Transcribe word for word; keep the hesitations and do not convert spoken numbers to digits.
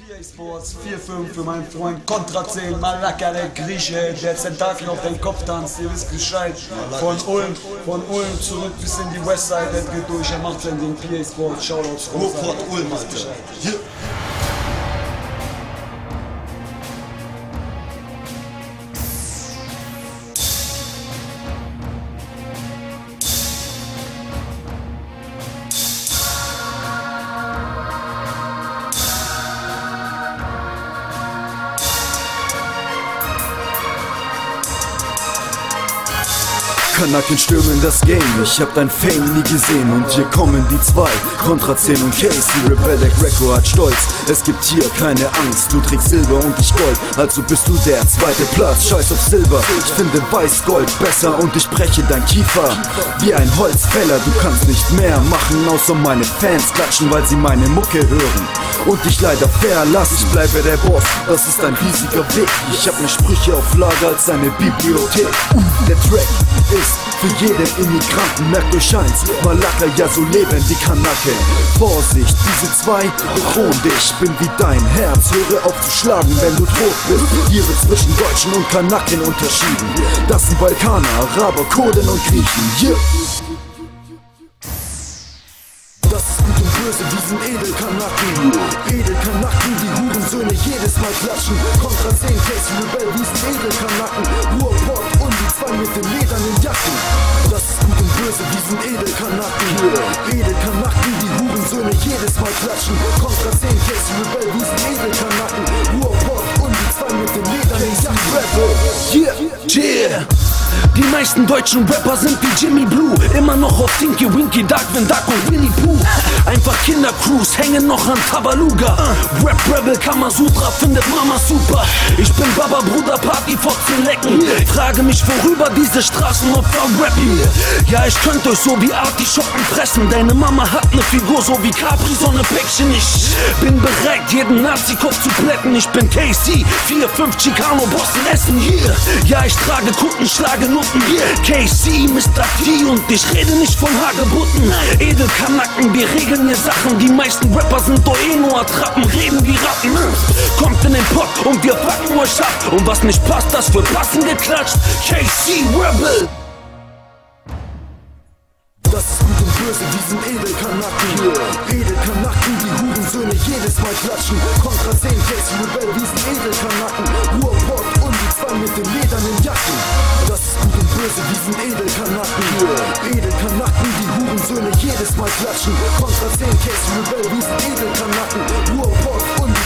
P A Sports vier fünf für meinen Freund Contra zehn, Malaka, der Grieche, der Tentakel auf den Kopf tanzt, ihr wisst Bescheid. Von Ulm, von Ulm zurück bis in die Westside, das geht durch, er macht sein Ding, P A Sports, Shoutouts. Ruhrpott Ulm, Alter. Hier. Kanaken stürmen das Game, ich hab dein Fame nie gesehen. Und hier kommen die zwei, Contra zehn und Casey, Rebellic Record stolz. Es gibt hier keine Angst, du trägst Silber und ich Gold, also bist du der zweite Platz. Scheiß auf Silber, ich finde Weiß-Gold besser und ich breche dein Kiefer wie ein Holzfäller. Du kannst nicht mehr machen, außer meine Fans klatschen, weil sie meine Mucke hören und dich leider verlassen. Ich bleibe der Boss, das ist ein riesiger Weg. Ich hab mehr Sprüche auf Lager als eine Bibliothek. Der Track ist für jeden Immigranten, merkt euch eins, Malaka, ja so leben die Kanaken. Vorsicht, diese zwei bedrohen dich, bin wie dein Herz, höre auf zu schlagen, wenn du tot bist. Hier wird zwischen Deutschen und Kanaken unterschieden, das sind Balkaner, Araber, Kurden und Griechen. Yeah. Das ist gut und böse, wir sind Edelkanaken. Edelkanaken, die Hurensöhne jedes Mal klatschen. Contra zehn, Casey, Rebell, wir sind Edelkanaken. Ruhrpott und die zwei mit den ledernen Jacken. Das ist gut und böse, wir sind Edelkanaken. Edelkanaken, die Hurensöhne jedes Mal klatschen. Contra zehn, Casey, Rebell, wir sind Edelkanaken. Ruhrpott und die zwei mit den ledernen Jacken. Yeah, yeah. Die meisten deutschen Rapper sind wie Jimmy Blue, immer noch auf Tinky Winky, Darkwing Duck und Winnie Pooh. Einfach Kindercrews hängen noch an Tabaluga. Rap Rebel Kamasutra findet Mama super. Ich bin Baba Bruder Party Fotzen lecken. Frage mich, worüber diese Straßenopfer rappen. Ja, ich könnte euch so wie Artischocken fressen. Deine Mama hat ne Figur so wie Capri, so ne Päckchen. Ich bin bereit, jeden Nazi-Kopf zu plätten. Ich bin K C, vier fünf Chicano Bossen Essen hier. Ja, ich trage Kutten, schlage Nutten. K C, Mister T und ich rede nicht von Hagebutten. Edelkanaken, wir regeln hier Sachen. Die meisten Rapper sind doch eh nur Attrappen, reden wie Ratten. Kommt in den Pott und wir packen euch ab. Und was nicht passt, das wird passend geklatscht. K C Rebel. Das ist gut und böse, wir sind Edelkanaken. Edelkanaken, die Hurensöhne jedes Mal klatschen. Contra zehn, Casey, Rebell, wir sind Edelkanaken. Ruhrpott und die zwei mit den ledernen Jacken. Das ist gut und böse, wir sind Edelkanaken. Edelkanaken, die Hurensöhne jedes Mal klatschen. Contra zehn, Casey, Rebell, wir sind Edelkanaken. Ruhrpott und